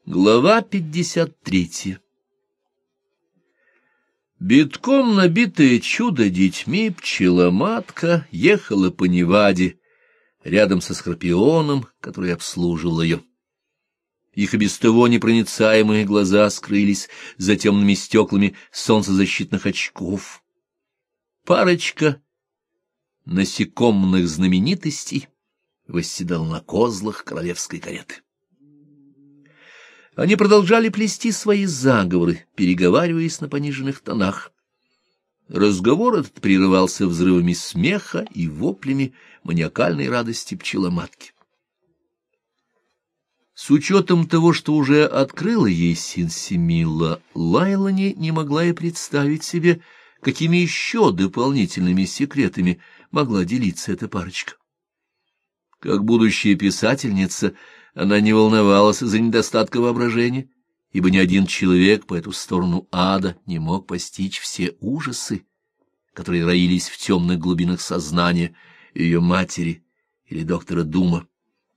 Глава 53. Битком набитое чудо детьми пчеломатка ехала по Неваде, рядом со Скорпионом, который обслуживал ее. Их и без того непроницаемые глаза скрылись за темными стеклами солнцезащитных очков. Парочка насекомых знаменитостей восседала на козлах королевской кареты. Они продолжали плести свои заговоры, переговариваясь на пониженных тонах. Разговор этот прерывался взрывами смеха и воплями маниакальной радости пчеломатки. С учетом того, что уже открыла ей Синсимилла, Лайлани не могла и представить себе, какими еще дополнительными секретами могла делиться эта парочка. Как будущая писательница, она не волновалась за недостатка воображения, ибо ни один человек по эту сторону ада не мог постичь все ужасы, которые роились в темных глубинах сознания ее матери или доктора Дума.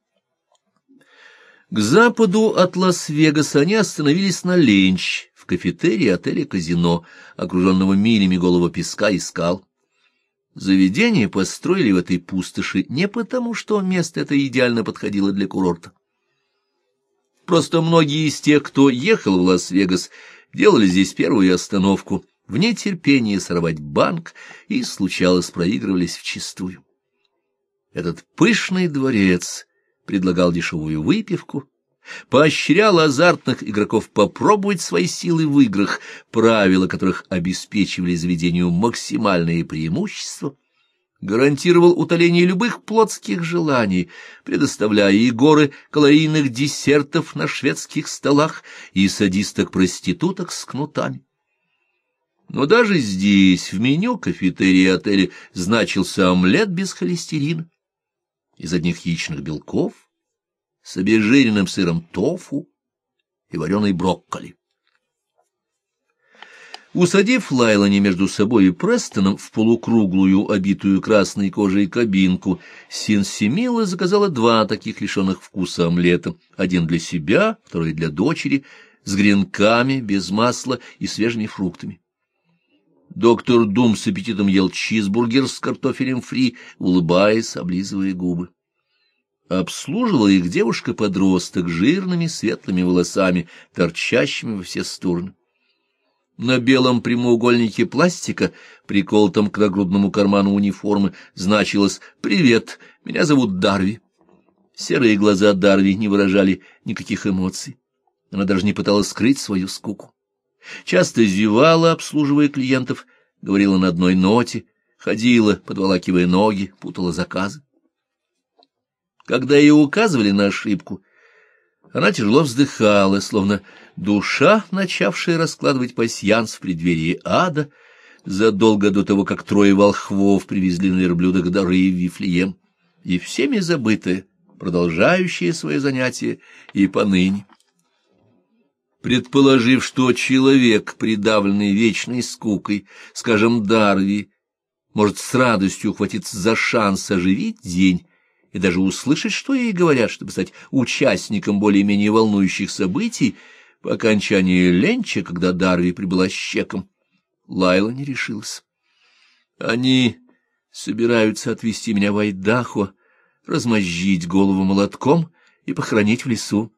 К западу от Лас-Вегаса они остановились на ленч в кафетерии отеля-казино, окруженного милями голого песка и скал. Заведение построили в этой пустоши не потому, что место это идеально подходило для курорта. Просто многие из тех, кто ехал в Лас-Вегас, делали здесь первую остановку, в нетерпении сорвать банк, и, случалось, проигрывались вчистую. Этот пышный дворец предлагал дешевую выпивку, поощрял азартных игроков попробовать свои силы в играх, правила которых обеспечивали заведению максимальные преимущества, гарантировал утоление любых плотских желаний, предоставляя и горы калорийных десертов на шведских столах, и садисток-проституток с кнутами. Но даже здесь, в меню кафетерии отеля, значился омлет без холестерина, из одних яичных белков, с обезжиренным сыром тофу и вареной брокколи. Усадив Лайлани между собой и Престоном в полукруглую, обитую красной кожей кабинку, Синсимилла заказала два таких лишенных вкуса омлета, один для себя, второй для дочери, с гренками, без масла и свежими фруктами. Доктор Дум с аппетитом ел чизбургер с картофелем фри, улыбаясь, облизывая губы. Обслуживала их девушка-подросток с жирными светлыми волосами, торчащими во все стороны. На белом прямоугольнике пластика, приколотом к нагрудному карману униформы, значилось «Привет, меня зовут Дарви». Серые глаза Дарви не выражали никаких эмоций. Она даже не пыталась скрыть свою скуку. Часто зевала, обслуживая клиентов, говорила на одной ноте, ходила, подволакивая ноги, путала заказы. Когда ей указывали на ошибку, она тяжело вздыхала, словно душа, начавшая раскладывать пасьянс в преддверии ада, задолго до того, как трое волхвов привезли на верблюдах дары в Вифлеем, и всеми забытая, продолжающая свое занятие и поныне. Предположив, что человек, придавленный вечной скукой, скажем, Дарви, может с радостью ухватиться за шанс оживить день, и даже услышать, что ей говорят, чтобы стать участником более-менее волнующих событий, по окончании ленча, когда Дарви прибыла с чеком, Лайла не решилась. Они собираются отвезти меня в Айдахо, размозжить голову молотком и похоронить в лесу.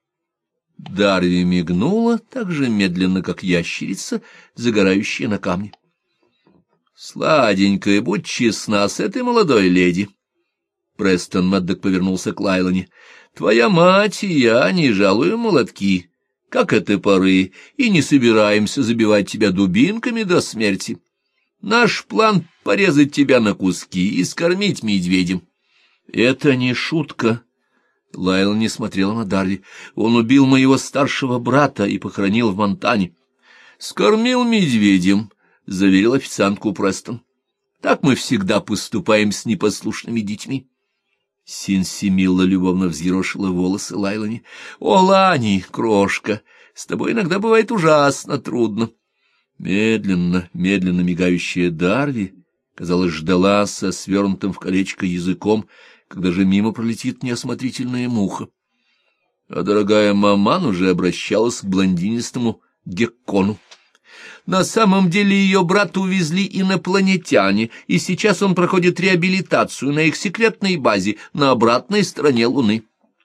Дарви мигнула так же медленно, как ящерица, загорающая на камне. — Сладенькая, будь честна с этой молодой леди. Престон Мэддок повернулся к Лайлани. — Твоя мать и я не жалуем молотки, как это поры, и не собираемся забивать тебя дубинками до смерти. Наш план — порезать тебя на куски и скормить медведем. — Это не шутка. Лайла не смотрела на Дарви. Он убил моего старшего брата и похоронил в Монтане. — Скормил медведем, — заверил официантку Престон. — Так мы всегда поступаем с непослушными детьми. Синсимилла любовно взъерошила волосы Лайлани. — О, Лани, крошка, с тобой иногда бывает ужасно трудно. Медленно, медленно мигающая Дарви, казалось, ждала со свернутым в колечко языком, когда же мимо пролетит неосмотрительная муха. а дорогая маман уже обращалась к блондинистому Геккону. На самом деле ее брата увезли инопланетяне, и сейчас он проходит реабилитацию на их секретной базе на обратной стороне Луны.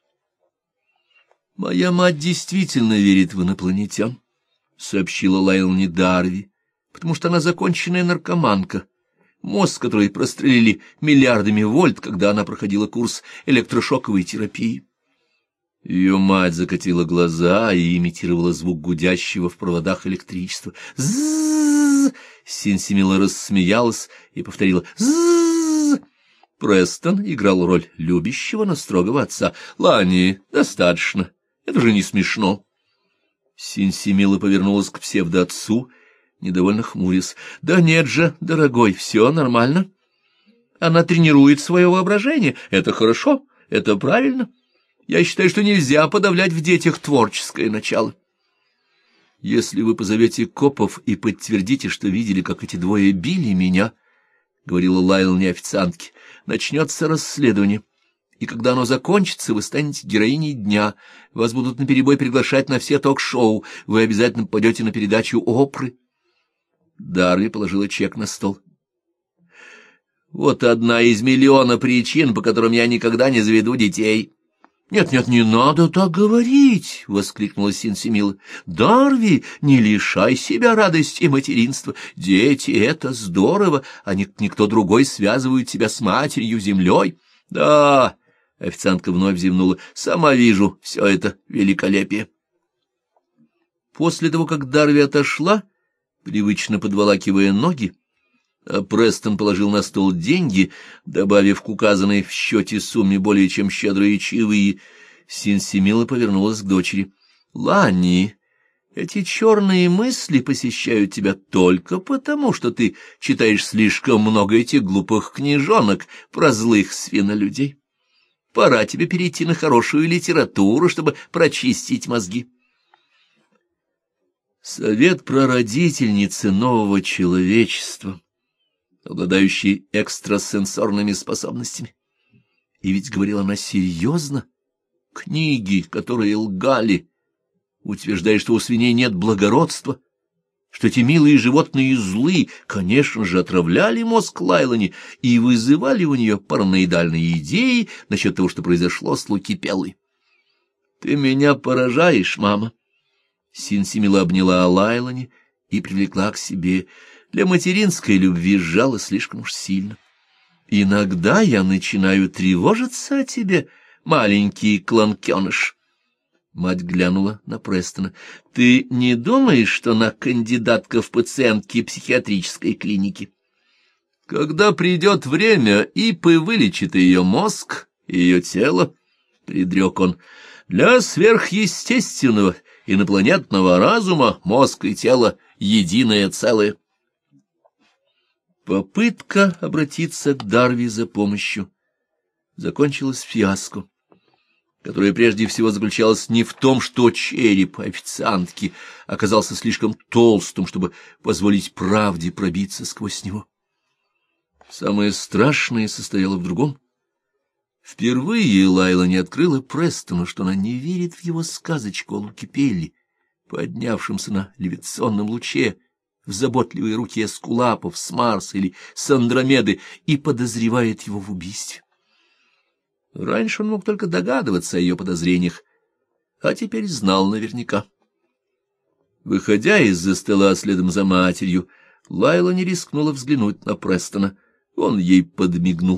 «Моя мать действительно верит в инопланетян», — сообщила Лайлоне Дарви, «потому что она законченная наркоманка, мозг которой прострелили миллиардами вольт, когда она проходила курс электрошоковой терапии». Ее мать закатила глаза и имитировала звук гудящего в проводах электричества. «Ззззз!» Синсимила рассмеялась и повторила «Ззззз!». Престон играл роль любящего, но строгого отца. «Ланни, достаточно. Это же не смешно». Синсимила повернулась к псевдоотцу, недовольно хмурясь. «Да нет же, дорогой, все нормально. Она тренирует свое воображение. Это хорошо, это правильно. Я считаю, что нельзя подавлять в детях творческое начало». «Если вы позовете копов и подтвердите, что видели, как эти двое били меня, — говорила Лайлоне официантке, — начнется расследование, и когда оно закончится, вы станете героиней дня, вас будут наперебой приглашать на все ток-шоу, вы обязательно попадете на передачу Опры». Дарви положила чек на стол. «Вот одна из миллиона причин, по которым я никогда не заведу детей». «Нет, не надо так говорить!» — воскликнула Синсимила. «Дарви, не лишай себя радости материнства. Дети — это здорово, а никто другой связывает тебя с матерью, землей». «Да!» — официантка вновь зевнула. «Сама вижу все это великолепие». После того, как Дарви отошла, привычно подволакивая ноги, а Престон положил на стол деньги, добавив к указанной в счете сумме более чем щедрые чаевые, Синсимила повернулась к дочери. «Ланни, эти черные мысли посещают тебя только потому, что ты читаешь слишком много этих глупых книжонок про злых свинолюдей. Пора тебе перейти на хорошую литературу, чтобы прочистить мозги». Совет прародительницы нового человечества, обладающей экстрасенсорными способностями. И ведь говорила она серьезно. Книги, которые лгали, утверждая, что у свиней нет благородства, что эти милые животные злы, конечно же, отравляли мозг Лайлоне и вызывали у нее параноидальные идеи насчет того, что произошло с Лукипеллой. «Ты меня поражаешь, мама!» Синсимила обняла Лайлоне и привлекла к себе. Для материнской любви сжала слишком уж сильно. «Иногда я начинаю тревожиться о тебе, маленький кланкеныш». Мать глянула на Престона. «Ты не думаешь, что она кандидатка в пациентки психиатрической клиники? Когда придет время, ИПы вылечит ее мозг, ее тело», — предрек он. «Для сверхъестественного инопланетного разума мозг и тело — единое целое». Попытка обратиться к Дарви за помощью закончилась фиаско, которое прежде всего заключалось не в том, что череп официантки оказался слишком толстым, чтобы позволить правде пробиться сквозь него. Самое страшное состояло в другом. Впервые Лайла не открыла Престону, что она не верит в его сказочку о Лукипелле, поднявшемся на левитационном луче, в заботливой руке эскулапов с Марса или с Андромеды, и подозревает его в убийстве. Раньше он мог только догадываться о ее подозрениях, а теперь знал наверняка. Выходя из-за стола следом за матерью, Лайла не рискнула взглянуть на Престона. Он ей подмигнул.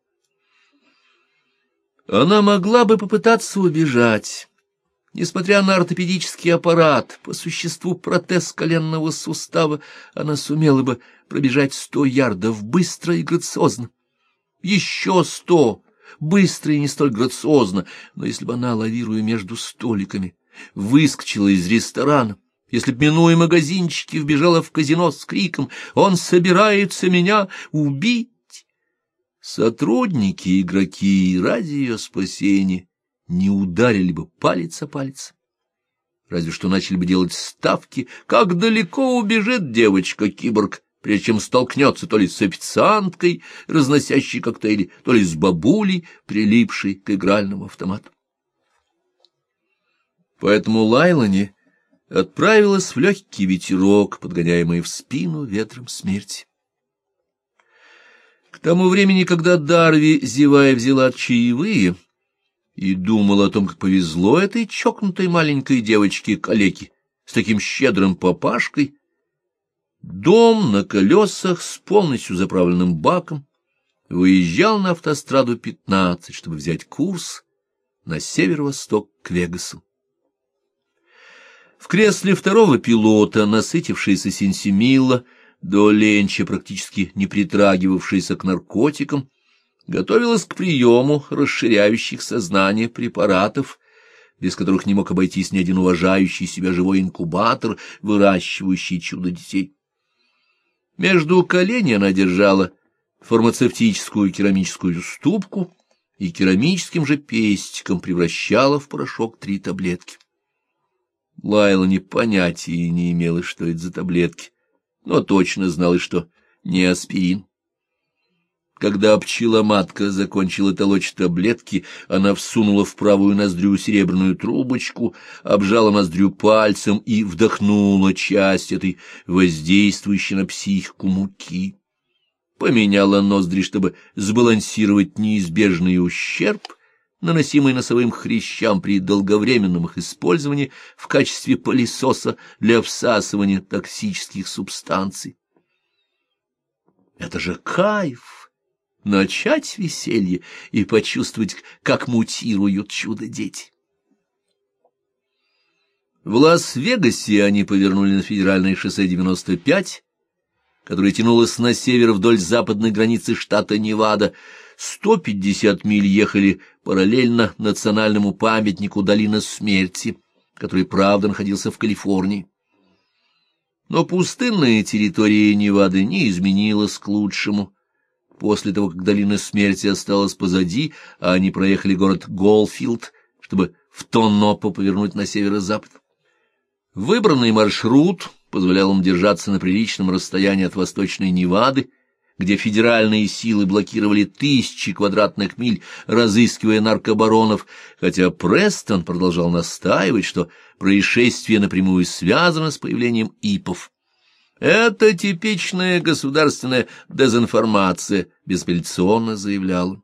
Она могла бы попытаться убежать. Несмотря на ортопедический аппарат, по существу протез коленного сустава, она сумела бы пробежать 100 ярдов быстро и грациозно. Еще 100, быстро и не столь грациозно, но если бы она, лавируя между столиками, выскочила из ресторана, если б, минуя магазинчики, вбежала в казино с криком «Он собирается меня убить!», сотрудники и игроки ради ее спасения не ударили бы палец о палец. Разве что начали бы делать ставки, как далеко убежит девочка-киборг, прежде чем столкнется то ли с официанткой, разносящей коктейли, то ли с бабулей, прилипшей к игральному автомату. Поэтому Лайлани отправилась в легкий ветерок, подгоняемый в спину ветром смерти. К тому времени, когда Дарви, зевая, взяла чаевые и думала о том, как повезло этой чокнутой маленькой девочке-калеке с таким щедрым папашкой, дом на колесах с полностью заправленным баком выезжал на автостраду 15, чтобы взять курс на северо-восток к Вегасу. В кресле второго пилота, насытившаяся Синсимилла, до ленча практически не притрагивавшаяся к наркотикам, готовилась к приему расширяющих сознание препаратов, без которых не мог обойтись ни один уважающий себя живой инкубатор, выращивающий чудо-детей. Между коленей она держала фармацевтическую керамическую ступку и керамическим же пестиком превращала в порошок 3 таблетки. Лайлани понятия не имела, что это за таблетки, но точно знала, что не аспирин. Когда пчеломатка закончила толочь таблетки, она всунула в правую ноздрю серебряную трубочку, обжала ноздрю пальцем и вдохнула часть этой воздействующей на психику муки. Поменяла ноздри, чтобы сбалансировать неизбежный ущерб, наносимый носовым хрящам при долговременном их использовании в качестве пылесоса для всасывания токсических субстанций. Это же кайф! Начать веселье и почувствовать, как мутируют чудо-дети. В Лас-Вегасе они повернули на федеральное шоссе 95, которое тянулось на север вдоль западной границы штата Невада. 150 миль ехали параллельно национальному памятнику Долина Смерти, который, правда, находился в Калифорнии. Но пустынная территория Невады не изменилась к лучшему. После того, как Долина Смерти осталась позади, а они проехали город Голфилд, чтобы в Тонопо повернуть на северо-запад. Выбранный маршрут позволял им держаться на приличном расстоянии от восточной Невады, где федеральные силы блокировали 1000 квадратных миль, разыскивая наркобаронов, хотя Престон продолжал настаивать, что происшествие напрямую связано с появлением ИПов. «Это типичная государственная дезинформация», — безапелляционно заявляла.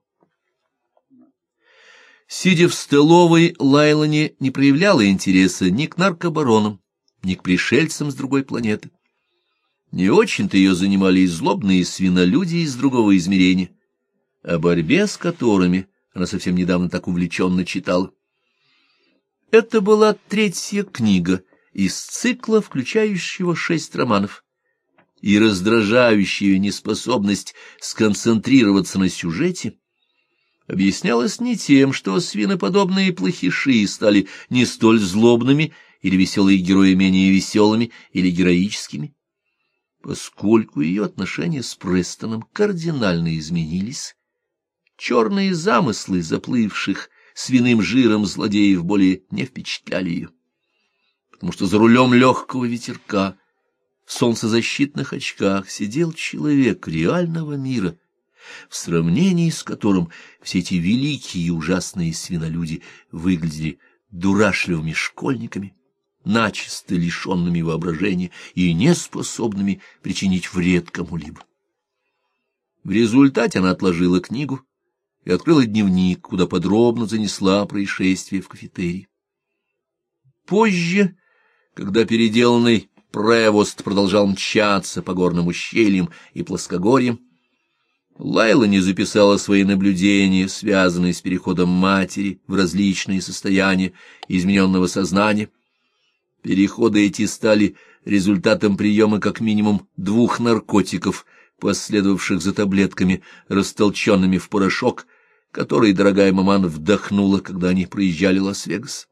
Сидя в столовой, Лайлани не проявляла интереса ни к наркобаронам, ни к пришельцам с другой планеты. Не очень-то ее занимали и злобные свинолюди из другого измерения, о борьбе с которыми она совсем недавно так увлеченно читала. Это была 3-я книга из цикла, включающего 6 романов, и раздражающая ее неспособность сконцентрироваться на сюжете объяснялась не тем, что свиноподобные плохиши стали не столь злобными или веселые герои менее веселыми или героическими, поскольку ее отношения с Престоном кардинально изменились. Черные замыслы заплывших свиным жиром злодеев более не впечатляли ее, потому что за рулем легкого ветерка в солнцезащитных очках сидел человек реального мира, в сравнении с которым все эти великие и ужасные свинолюди выглядели дурашливыми школьниками, начисто лишенными воображения и неспособными причинить вред кому-либо. В результате она отложила книгу и открыла дневник, куда подробно занесла происшествие в кафетерий. Позже, когда переделанный Превост продолжал мчаться по горным ущельям и плоскогорьям, Лайлани записала свои наблюдения, связанные с переходом матери в различные состояния измененного сознания. Переходы эти стали результатом приема как минимум 2 наркотиков, последовавших за таблетками, растолченными в порошок, который дорогая маман вдохнула, когда они проезжали Лас-Вегас.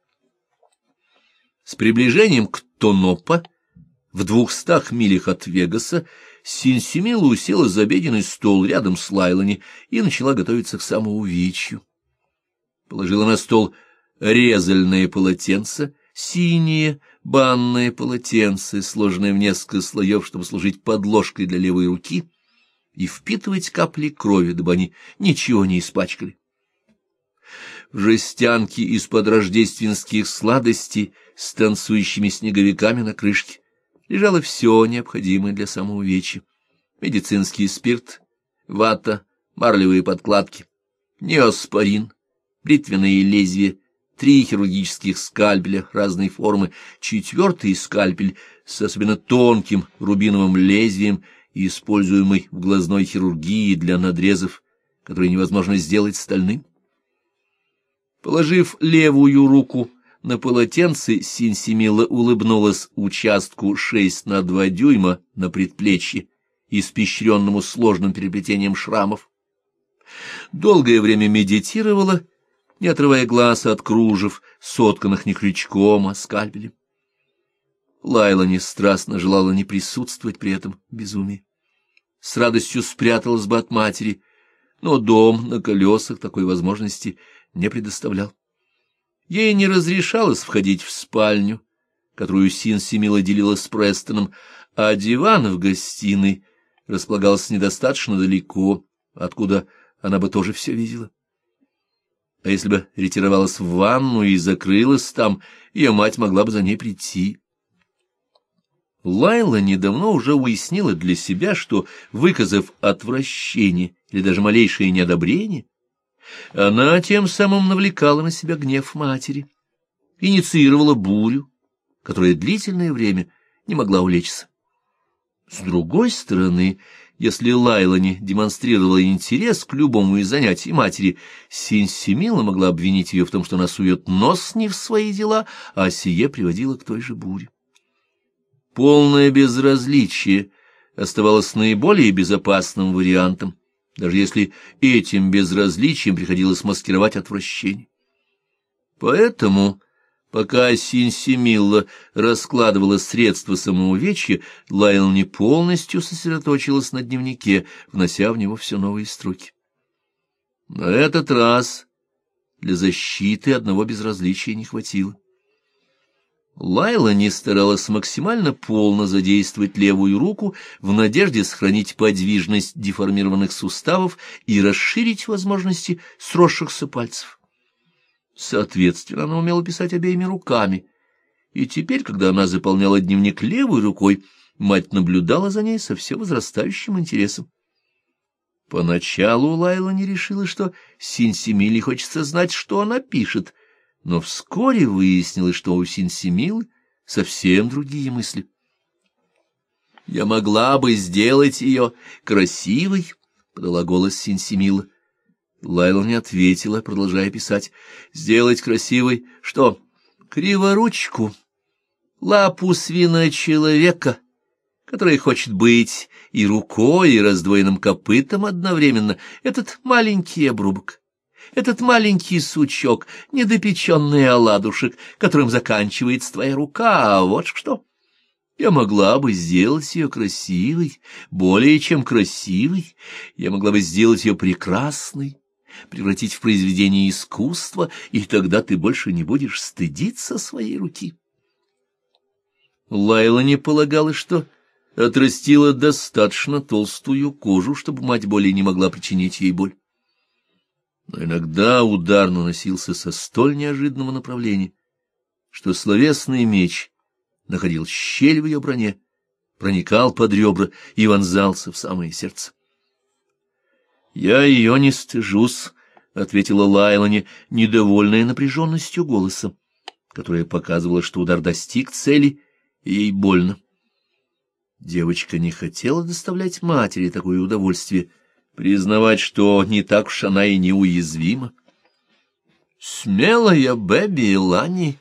С приближением к Тонопо, в 200 милях от Вегаса, Синсимилла уселась за обеденный стол рядом с Лайлани и начала готовиться к самоувечью. Положила на стол резальное полотенце, синее банное полотенце, сложенное в несколько слоев, чтобы служить подложкой для левой руки, и впитывать капли крови, дабы они ничего не испачкали. в жестянке из-под рождественских сладостей с танцующими снеговиками на крышке лежало все необходимое для самоувечья: медицинский спирт, вата, марлевые подкладки, неоспорин, бритвенные лезвия, 3 хирургических скальпеля разной формы, 4-й скальпель с особенно тонким рубиновым лезвием, используемый в глазной хирургии для надрезов, которые невозможно сделать стальным. Положив левую руку на полотенце, Синсимила улыбнулась участку 6 на 2 дюйма на предплечье, испещренному сложным переплетением шрамов. Долгое время медитировала, не отрывая глаз от кружев, сотканных не крючком, а скальпелем. Лайлани страстно желала не присутствовать при этом безумии. С радостью спряталась бы от матери, но дом на колесах такой возможности не предоставлял. Ей не разрешалось входить в спальню, которую Синсимила делила с Престоном, а диван в гостиной располагался недостаточно далеко, откуда она бы тоже все видела. А если бы ретировалась в ванну и закрылась там, ее мать могла бы за ней прийти. Лайла недавно уже уяснила для себя, что, выказав отвращение или даже малейшее неодобрение, она тем самым навлекала на себя гнев матери, инициировала бурю, которая длительное время не могла улечься. С другой стороны, если Лайлани демонстрировала интерес к любому из занятий матери, Синсимила могла обвинить ее в том, что она сует нос не в свои дела, а сие приводило к той же буре. Полное безразличие оставалось наиболее безопасным вариантом, даже если этим безразличием приходилось маскировать отвращение. Поэтому, пока Синсимила раскладывала средства самоувечья, Лайлани полностью сосредоточилась на дневнике, внося в него все новые строки. На этот раз для защиты одного безразличия не хватило. Лайлани старалась максимально полно задействовать левую руку в надежде сохранить подвижность деформированных суставов и расширить возможности сросшихся пальцев. Соответственно, она умела писать обеими руками, и теперь, когда она заполняла дневник левой рукой, мать наблюдала за ней со все возрастающим интересом. Поначалу Лайлани решила, что Синсимиле хочется знать, что она пишет, но вскоре выяснилось, что у Синсимилы совсем другие мысли. «Я могла бы сделать ее красивой», — подала голос Синсимила. Лайла не ответила, продолжая писать. «Сделать красивой что? Криворучку, лапу свина-человека, который хочет быть и рукой, и раздвоенным копытом одновременно, этот маленький обрубок». Этот маленький сучок, недопеченный оладушек, которым заканчивается твоя рука, а вот что. Я могла бы сделать ее красивой, более чем красивой. Я могла бы сделать ее прекрасной, превратить в произведение искусства, и тогда ты больше не будешь стыдиться своей руки. Лайла не полагала, что отрастила достаточно толстую кожу, чтобы мать более не могла причинить ей боль. Но иногда удар наносился со столь неожиданного направления, что словесный меч находил щель в ее броне, проникал под ребра и вонзался в самое сердце. «Я ее не стыжусь», — ответила Лайлани, недовольная напряженностью голоса, которая показывала, что удар достиг цели, и ей больно. Девочка не хотела доставлять матери такое удовольствие, признавать, что не так уж она и неуязвима. Смелая Бэби Лани,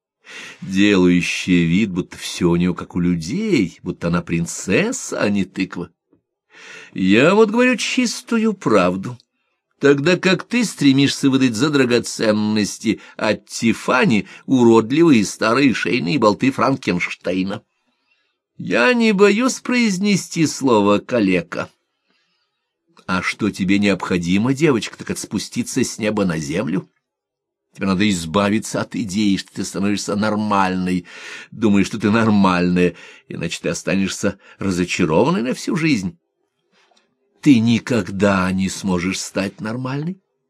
делающая вид, будто все у нее как у людей, будто она принцесса, а не тыква. Я вот говорю чистую правду, тогда как ты стремишься выдать за драгоценности от Тиффани уродливые старые шейные болты Франкенштейна. Я не боюсь произнести слово «калека». А что тебе необходимо, девочка, так это спуститься с неба на землю? Тебе надо избавиться от идеи, что ты становишься нормальной, думаешь, что ты нормальная, иначе ты останешься разочарованной на всю жизнь. Ты никогда не сможешь стать нормальной.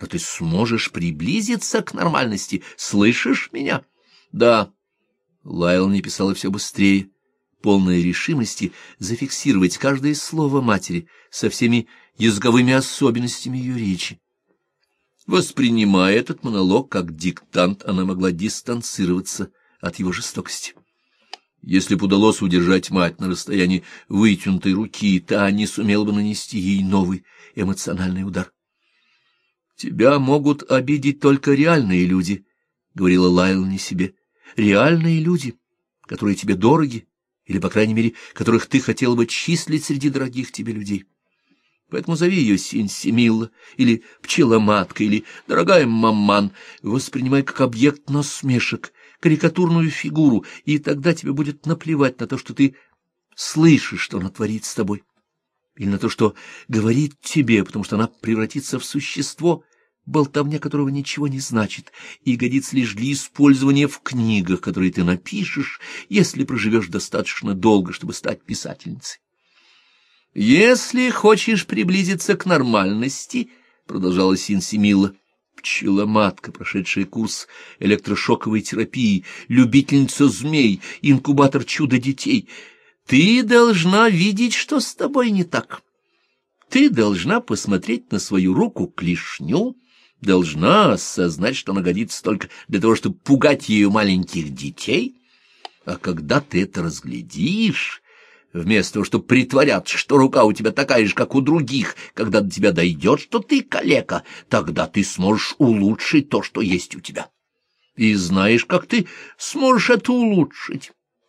но ты сможешь приблизиться к нормальности. Слышишь меня? Да. Лайлани писала все быстрее, полная решимости зафиксировать каждое слово матери со всеми языковыми особенностями ее речи. Воспринимая этот монолог как диктант, она могла дистанцироваться от его жестокости. Если бы удалось удержать мать на расстоянии вытянутой руки, та не сумела бы нанести ей новый эмоциональный удар. «Тебя могут обидеть только реальные люди», — говорила Лайлани себе. «Реальные люди, которые тебе дороги, или, по крайней мере, которых ты хотела бы числить среди дорогих тебе людей. Поэтому зови ее Синсимилла, или Пчеломатка, или Дорогая Маман, воспринимай как объект насмешек, карикатурную фигуру, и тогда тебе будет наплевать на то, что ты слышишь, что она творит с тобой, или на то, что говорит тебе, потому что она превратится в существо, болтовня которого ничего не значит, и годится лишь для использования в книгах, которые ты напишешь, если проживешь достаточно долго, чтобы стать писательницей. «Если хочешь приблизиться к нормальности, — продолжала Синсимилла, — пчеломатка, прошедшая курс электрошоковой терапии, любительница змей, инкубатор чудо-детей, ты должна видеть, что с тобой не так. Ты должна посмотреть на свою руку-клешню, должна осознать, что она годится только для того, чтобы пугать ею маленьких детей, а когда ты это разглядишь, вместо того, чтобы притворяться, что рука у тебя такая же, как у других, когда до тебя дойдет, что ты калека, тогда ты сможешь улучшить то, что есть у тебя. И знаешь, как ты сможешь это улучшить?»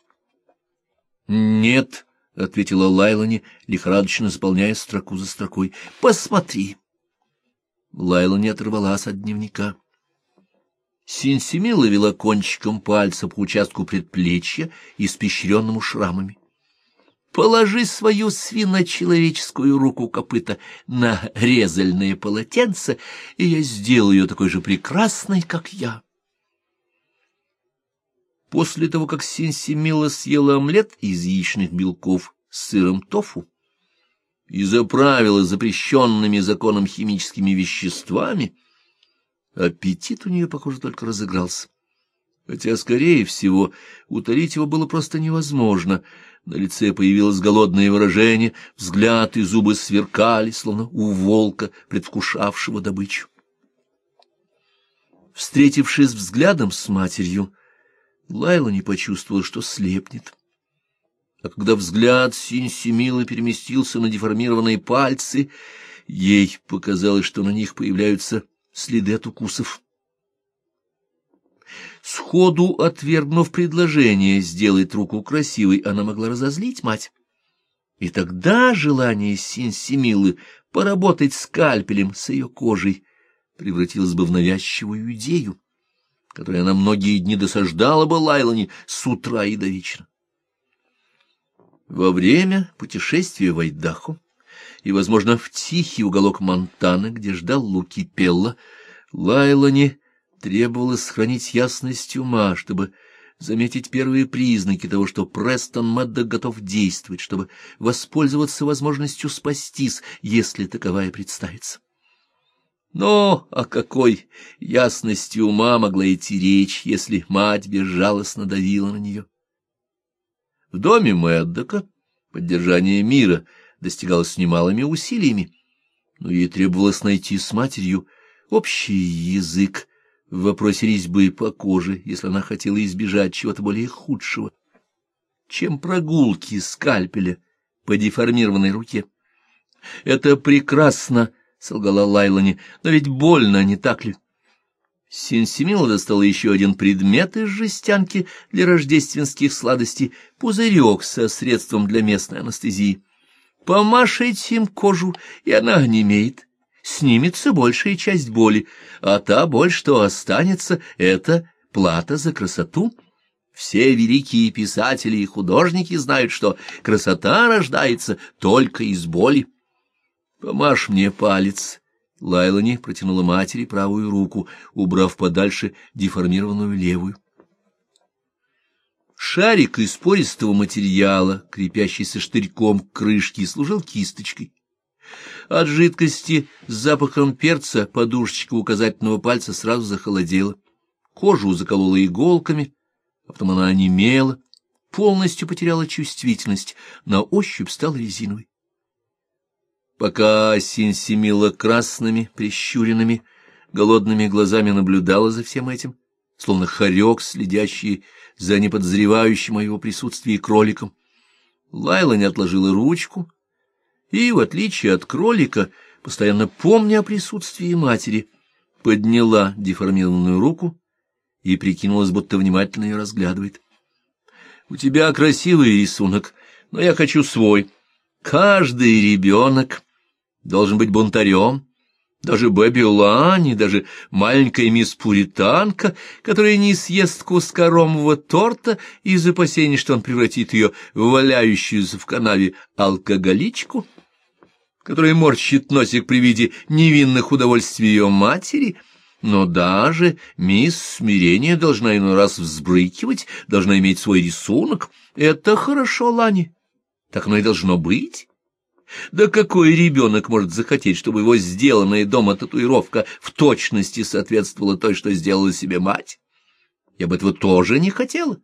«Нет», — ответила Лайлани, лихорадочно заполняя строку за строкой. «Посмотри». Лайлани оторвалась от дневника. Синсимилла вела кончиком пальца по участку предплечья, испещренному шрамами. «Положи свою свиночеловеческую руку-копыта на резальное полотенце, и я сделаю ее такой же прекрасной, как я». После того, как Синсимилла съела омлет из яичных белков с сыром тофу и заправила запрещенными законом химическими веществами, аппетит у нее, похоже, только разыгрался. Хотя, скорее всего, утолить его было просто невозможно. На лице появилось голодное выражение, взгляд и зубы сверкали, словно у волка, предвкушавшего добычу. Встретившись взглядом с матерью, Лайлани почувствовала, что слепнет. А когда взгляд Синсимиллы переместился на деформированные пальцы, ей показалось, что на них появляются следы от укусов. Сходу отвергнув предложение сделать руку красивой, она могла разозлить мать. И тогда желание Синсимиллы поработать скальпелем с ее кожей превратилось бы в навязчивую идею, которой она многие дни досаждала бы Лайлани с утра и до вечера. Во время путешествия в Айдахо и, возможно, в тихий уголок Монтаны, где ждал Луки Пелла, Лайлани требовалось сохранить ясность ума, чтобы заметить первые признаки того, что Престон Мэддок готов действовать, чтобы воспользоваться возможностью спастись, если таковая представится. Но о какой ясности ума могла идти речь, если мать безжалостно давила на нее? В доме Мэддока поддержание мира достигалось немалыми усилиями, но ей требовалось найти с матерью общий язык в вопросе резьбы по коже, если она хотела избежать чего-то более худшего, чем прогулки скальпеля по деформированной руке. «Это прекрасно», — солгала Лайлани, — «но ведь больно, не так ли?» Синсимилла достала еще один предмет из жестянки для рождественских сладостей, пузырек со средством для местной анестезии. «Помашите им кожу, и она онемеет. Снимется большая часть боли, а та боль, что останется, — это плата за красоту. Все великие писатели и художники знают, что красота рождается только из боли. Помажь мне палец». Лайлани протянула матери правую руку, убрав подальше деформированную левую. Шарик из пористого материала, крепящийся штырьком к крышке, служил кисточкой. От жидкости с запахом перца подушечка указательного пальца сразу захолодела. Кожу заколола иголками, а потом она онемела, полностью потеряла чувствительность, на ощупь стала резиновой. Пока Синсимила красными, прищуренными, голодными глазами наблюдала за всем этим, словно хорек, следящий за неподозревающим о его присутствии кроликом, Лайла не отложила ручку и, в отличие от кролика, постоянно помня о присутствии матери, подняла деформированную руку и прикинулась, будто внимательно ее разглядывает. — У тебя красивый рисунок, но я хочу свой. Каждый ребенок должен быть бунтарем. Даже Бэби Лани, даже маленькая мисс Пуританка, которая не съест куска ромового торта из опасений, что он превратит ее в валяющуюся в канаве алкоголичку, которая морщит носик при виде невинных удовольствий ее матери, но даже мисс Смирение должна иной раз взбрыкивать, должна иметь свой рисунок. Это хорошо, Лани, так оно и должно быть. Да какой ребенок может захотеть, чтобы его сделанная дома татуировка в точности соответствовала той, что сделала себе мать? Я бы этого тоже не хотела.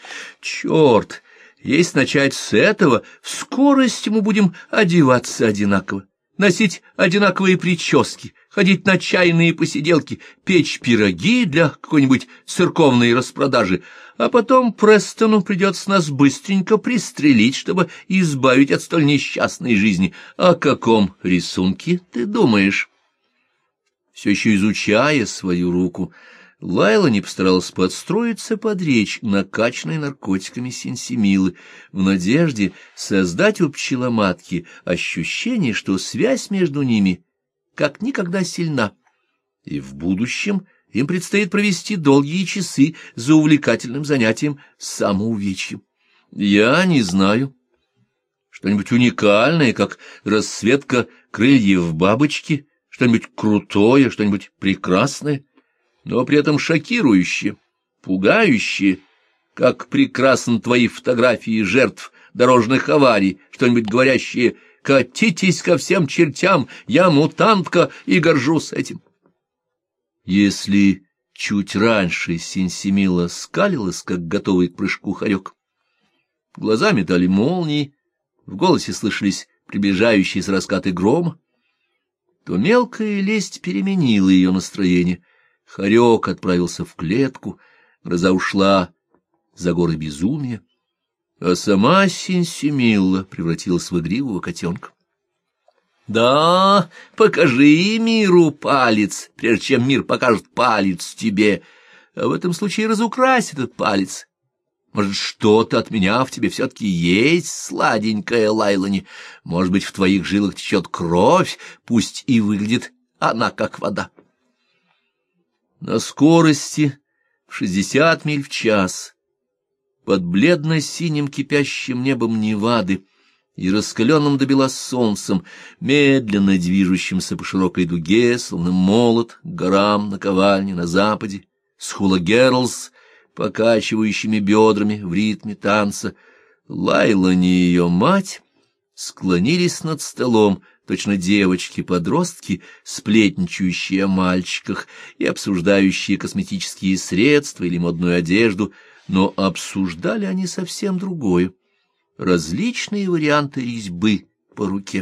Черт, если начать с этого, в скорости мы будем одеваться одинаково, носить одинаковые прически, ходить на чайные посиделки, печь пироги для какой-нибудь церковной распродажи, а потом Престону придется нас быстренько пристрелить, чтобы избавить от столь несчастной жизни. О каком рисунке ты думаешь? Все еще изучая свою руку, Лайла не постаралась подстроиться под речь, накачанной наркотиками Синсимилы, в надежде создать у пчеломатки ощущение, что связь между ними как никогда сильна, и в будущем им предстоит провести долгие часы за увлекательным занятием самоувечьем. Я не знаю. Что-нибудь уникальное, как расцветка крыльев бабочки, что-нибудь крутое, что-нибудь прекрасное, но при этом шокирующее, пугающее, как прекрасны твои фотографии жертв дорожных аварий, что-нибудь говорящее: «Катитесь ко всем чертям, я мутантка и горжусь этим». Если чуть раньше Синсимила скалилась, как готовый к прыжку хорек, глаза метали молнии, в голосе слышались приближающиеся раскаты грома, то мелкая лесть переменила ее настроение. Хорек отправился в клетку, гроза ушла за горы безумия, а сама Синсимила превратилась в игривого котенка. Да, покажи миру палец, прежде чем мир покажет палец тебе, а в этом случае разукрась этот палец. Может, что-то от меня в тебе все-таки есть, сладенькая Лайлани? Может быть, в твоих жилах течет кровь, пусть и выглядит она как вода. На скорости в 60 миль в час, под бледно-синим кипящим небом Невады и раскаленным до бела солнцем, медленно движущимся по широкой дуге, словно молот, к горам, наковальне на западе, с хула-герлс, покачивающими бедрами в ритме танца, Лайлани и ее мать склонились над столом, точно девочки-подростки, сплетничающие о мальчиках и обсуждающие косметические средства или модную одежду, но обсуждали они совсем другое — различные варианты резьбы по руке.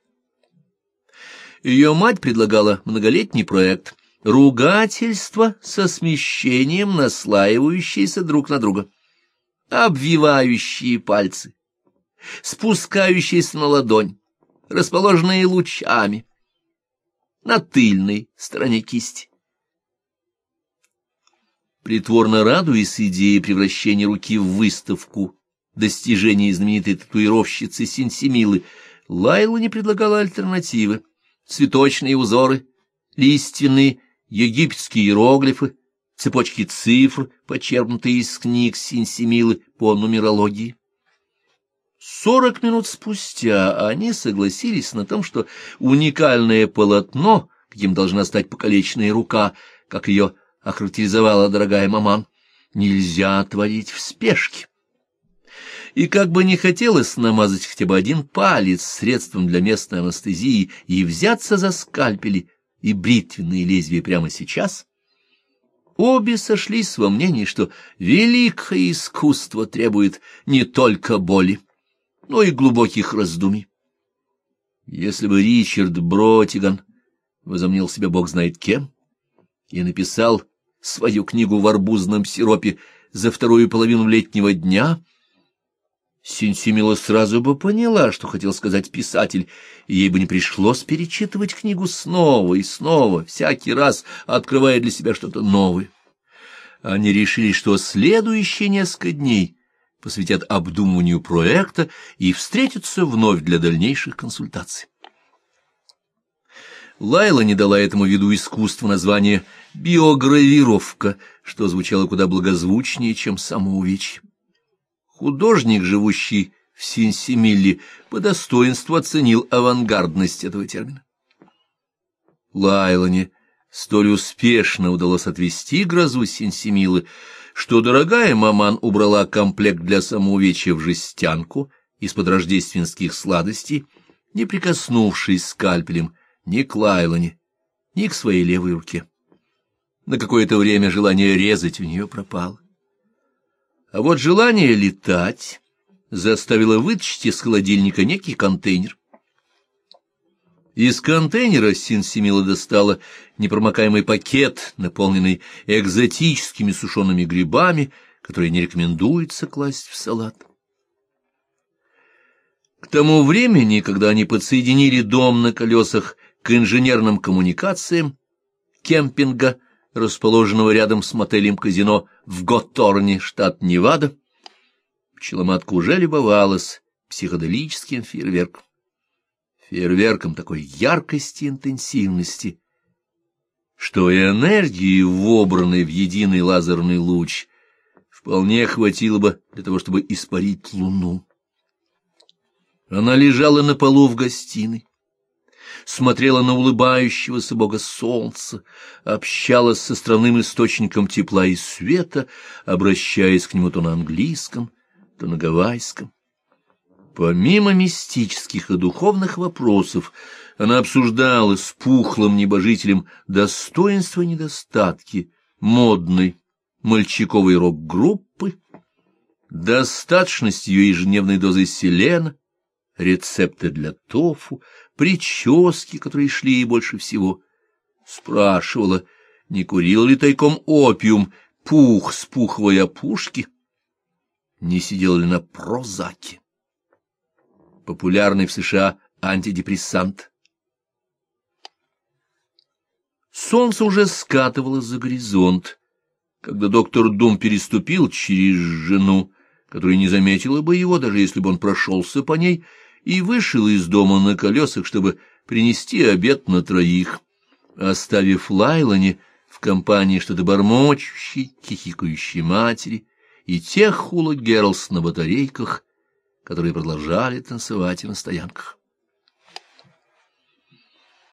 Ее мать предлагала многолетний проект — ругательство со смещением, наслаивающиеся друг на друга, обвивающие пальцы, спускающиеся на ладонь, расположенные лучами на тыльной стороне кисти. Притворно радуясь идее превращения руки в выставку достижений знаменитой татуировщицы Синсимилы, Лайла не предлагала альтернативы: цветочные узоры, лиственные египетские иероглифы, цепочки цифр, почерпнутые из книг Синсимилы по нумерологии. 40 минут спустя они согласились на том, что уникальное полотно, каким должна стать покалеченная рука, как ее охарактеризовала дорогая маман, нельзя творить в спешке. И как бы не хотелось намазать хотя бы один палец средством для местной анестезии и взяться за скальпели и бритвенные лезвия прямо сейчас, обе сошлись во мнении, что великое искусство требует не только боли, но и глубоких раздумий. Если бы Ричард Бротиган возомнил себя бог знает кем и написал свою книгу в арбузном сиропе за вторую половину летнего дня, Синсимила сразу бы поняла, что хотел сказать писатель, и ей бы не пришлось перечитывать книгу снова и снова, всякий раз открывая для себя что-то новое. Они решили, что следующие несколько дней посвятят обдумыванию проекта и встретятся вновь для дальнейших консультаций. Лайла не дала этому виду искусства название «биогравировка», что звучало куда благозвучнее, чем самоувечье. Художник, живущий в Синсимилле, по достоинству оценил авангардность этого термина. Лайлане столь успешно удалось отвести грозу Синсимиллы, что дорогая маман убрала комплект для самоувечья в жестянку из-под рождественских сладостей, не прикоснувшись скальпелем ни к Лайлане, ни к своей левой руке. На какое-то время желание резать у нее пропало. А вот желание летать заставило вытащить из холодильника некий контейнер. Из контейнера Синсимила достала непромокаемый пакет, наполненный экзотическими сушеными грибами, которые не рекомендуется класть в салат. К тому времени, когда они подсоединили дом на колесах к инженерным коммуникациям кемпинга, расположенного рядом с мотелем-казино в Готорне, штат Невада, пчеломатка уже любовалась психоделическим фейерверком. Фейерверком такой яркости и интенсивности, что энергии, вобранной в единый лазерный луч, вполне хватило бы для того, чтобы испарить луну. Она лежала на полу в гостиной, смотрела на улыбающегося бога солнца, общалась с островным источником тепла и света, обращаясь к нему то на английском, то на гавайском. Помимо мистических и духовных вопросов, она обсуждала с пухлым небожителем достоинства и недостатки модной мальчиковой рок-группы, достаточность ее ежедневной дозы селена, рецепты для тофу, прически, которые шли ей больше всего. Спрашивала, не курил ли тайком опиум Пух с пуховой опушки, не сидел ли на прозаке, популярный в США антидепрессант. Солнце уже скатывалось за горизонт, когда доктор Дум переступил через жену, которая не заметила бы его, даже если бы он прошелся по ней, и вышел из дома на колесах, чтобы принести обед на троих, оставив Лайлане в компании что-то бормочущей, хихикающей матери и тех хула-герлс на батарейках, которые продолжали танцевать и на стоянках.